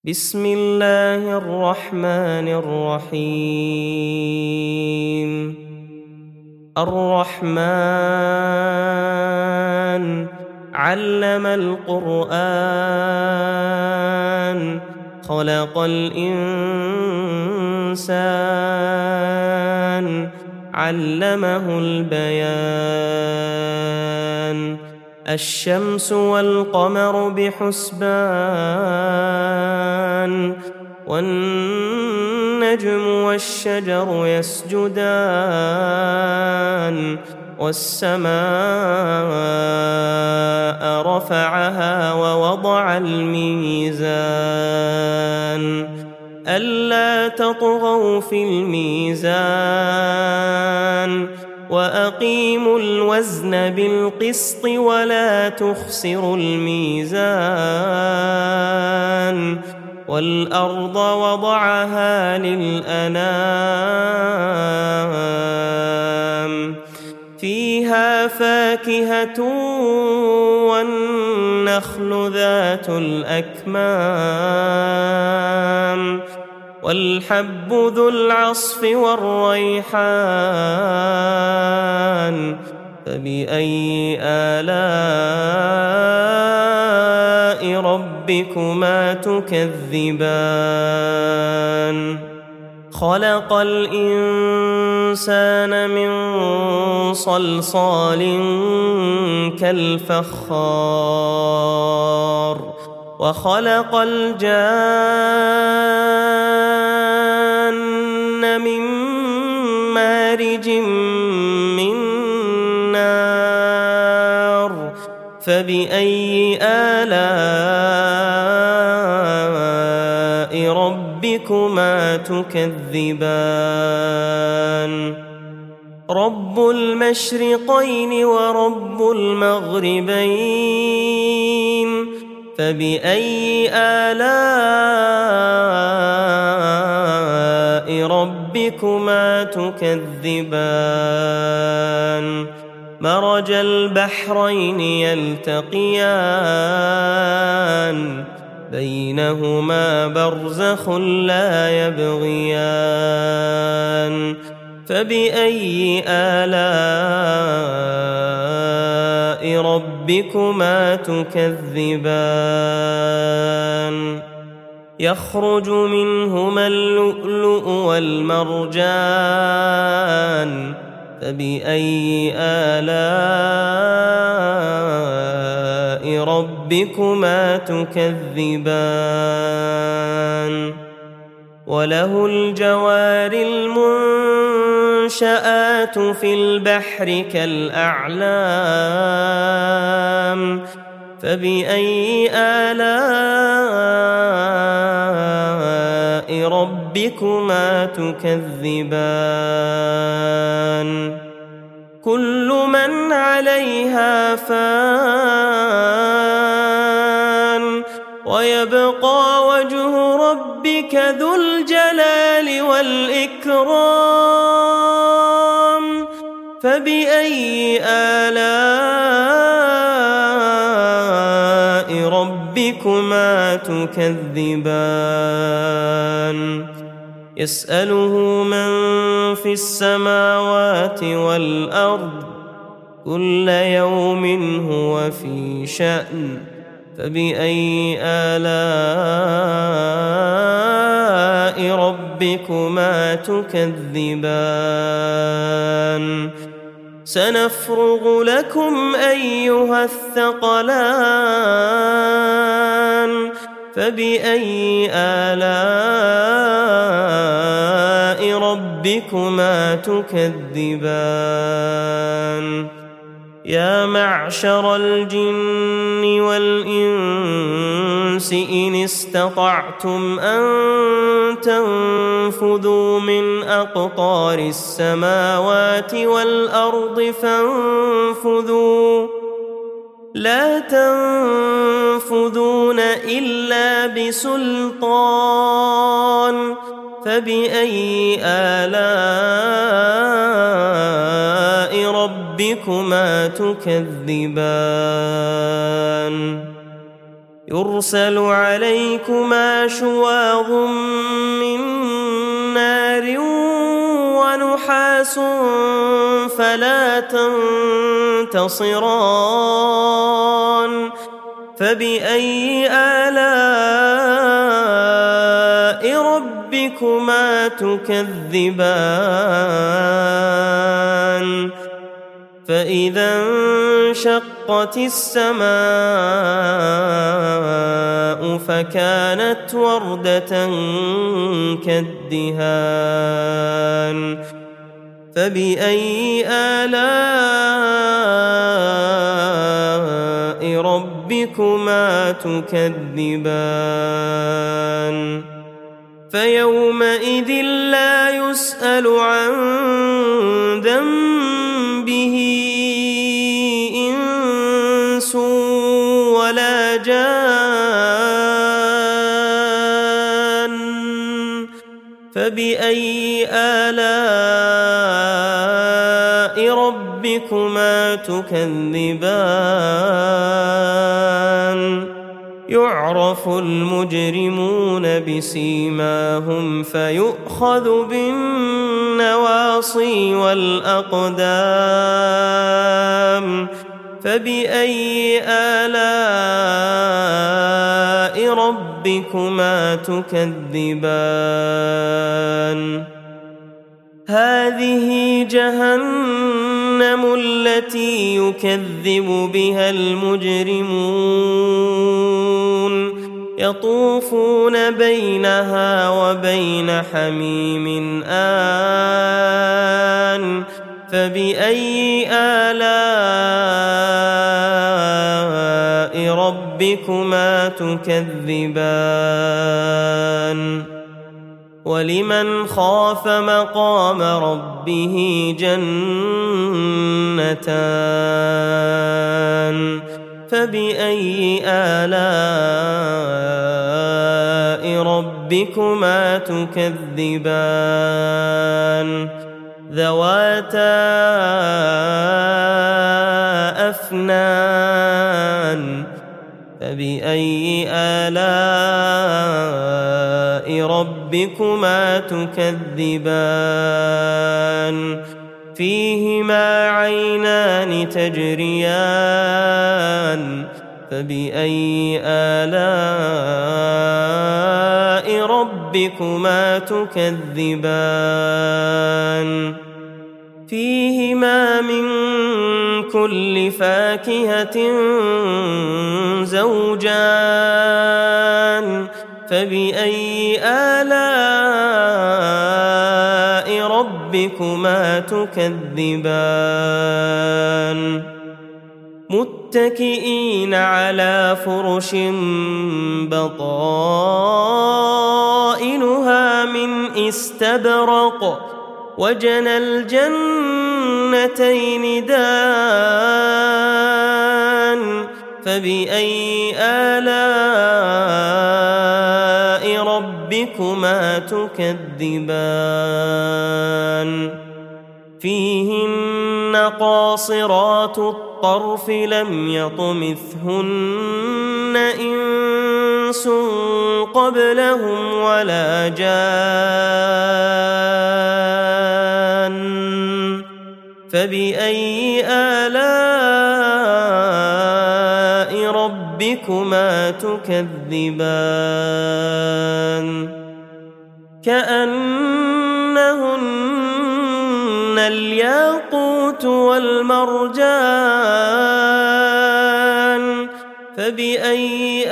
بسم الله الرحمن الرحيم. الرحمن علم القرآن خلق الإنسان علمه البيان. الشمس والقمر بحسبان والنجم والشجر يسجدان والسماء رفعها ووضع الميزان ألا تطغوا في الميزان وأقيموا الوزن بالقسط ولا تخسروا الميزان والأرض وضعها للأنام فيها فاكهة والنخل ذات الأكمام والحب ذو العصف والريحان فبأي آلاء ربكما تكذبان. خلق الإنسان من صلصال كالفخار وخلق الجان من مارج من نار فبأي آلاء ربكما تكذبان. رب المشرقين ورب المغربين فبأي آلاء ربكما تكذبان. مرج البحرين يلتقيان بينهما برزخ لا يبغيان فبأي آلاء ربكما تكذبان. يخرج منهما اللؤلؤ والمرجان فبأي آلاء ربكما تكذبان. وله الجوار المنشآت في البحر كالأعلام فبأي آلاء ربكما تكذبان. كل من عليها فان ويبقى وجه ربك ذو الجلال والإكرام فبأي آلاء ربكما تكذبان. يسأله من في السماوات والأرض كل يوم هو في شأن فبأي آلاء ربكما تكذبان. سنفرغ لكم أيها الثقلان فبأي آلاء ربكما تكذبان. يا معشر الجن والإنس إن استطعتم أن تنفذوا من أقطار السماوات والأرض فانفذوا لا تنفذون إلا بسلطان فبأي آلاء ربكما ربكما تكذبان يرسل عليكما شواظ من نار ونحاس فلا تنتصران فبأي آلاء ربكما تكذبان فإذا انشقت السماء فكانت وردة كالدهان فبأي آلاء ربكما تكذبان فيومئذ لا يسأل عن ذنبه إنس ولا جان فبأي آلاء ربكما تكذبان يعرف المجرمون بسيماهم فيؤخذ بالنواصي والأقدام فبأي آلاء ربكما تكذبان هذه جهنم التي يكذب بها المجرمون يطوفون بينها وبين حميم آن فبأي آلاء ربكما تكذبان ولمن خاف مقام ربه جنتان فبأي آلاء ربكما تكذبان ذواتا أفنان فبأي آلاء ربكما تكذبان فيهما عينان تجريان فبأي آلاء ربكما تكذبان فيهما من كل فاكهة زوجان فبأي آلاء ربكما تكذبان متكئين على فرش بطائنها من استبرق وجنى الجنتين دان فبأي آلاء ربكما تكذبان فيهن قاصرات الطرف لم يطمثهن إنس قبلهم ولا جان فبأي آلاء ربكما تكذبان كأنهن الياقوت والمرجان فبأي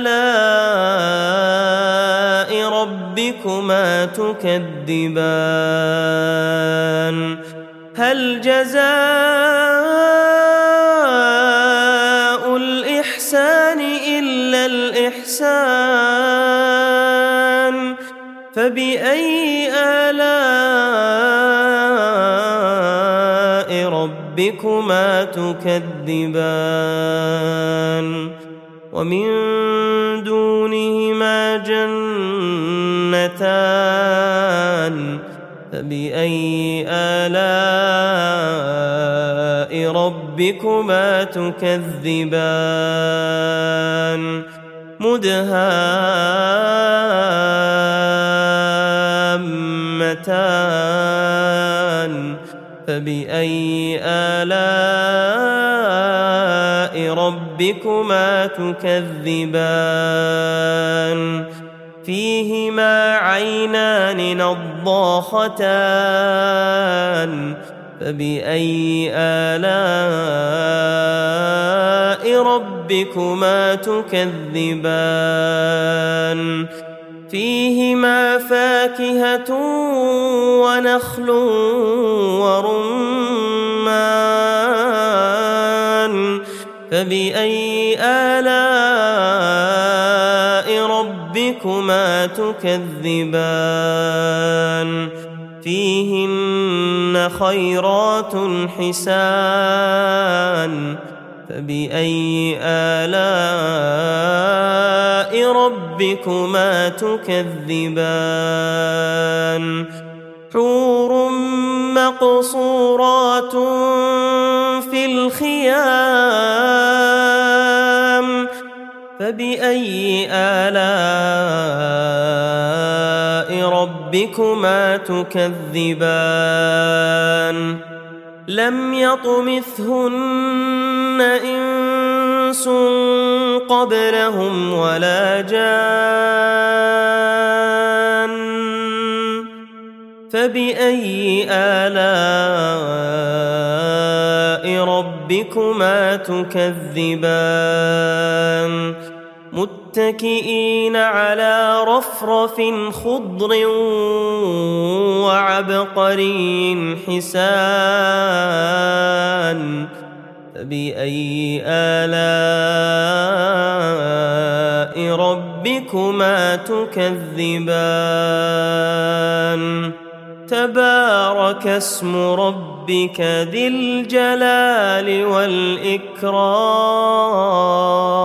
آلاء ربكما تكذبان هل جزاء الإحسان إلا الإحسان فبأي آلاء ربكما تكذبان ومن دونهما جنتان فبأي آلاء ربكما تكذبان مدهامتان فبأي آلاء ربكما تكذبان فيهما عينان نضاختان فبأي آلاء ربكما تكذبان فيهما فاكهة ونخل ورمان فبأي آلاء ربكما تكذبان فيهن خيرات حسان فبأي آلاء ربكما تكذبان حور مقصورات في الخيام فبأي آلاء ربكما تكذبان لم يطمثهن إنس قبلهم ولا جان فبأي آلاء ربكما تكذبان متكئين على رفرف خضر وعبقري حسان فبأي آلاء ربكما تكذبان تبارك اسم ربك ذي الجلال والإكرام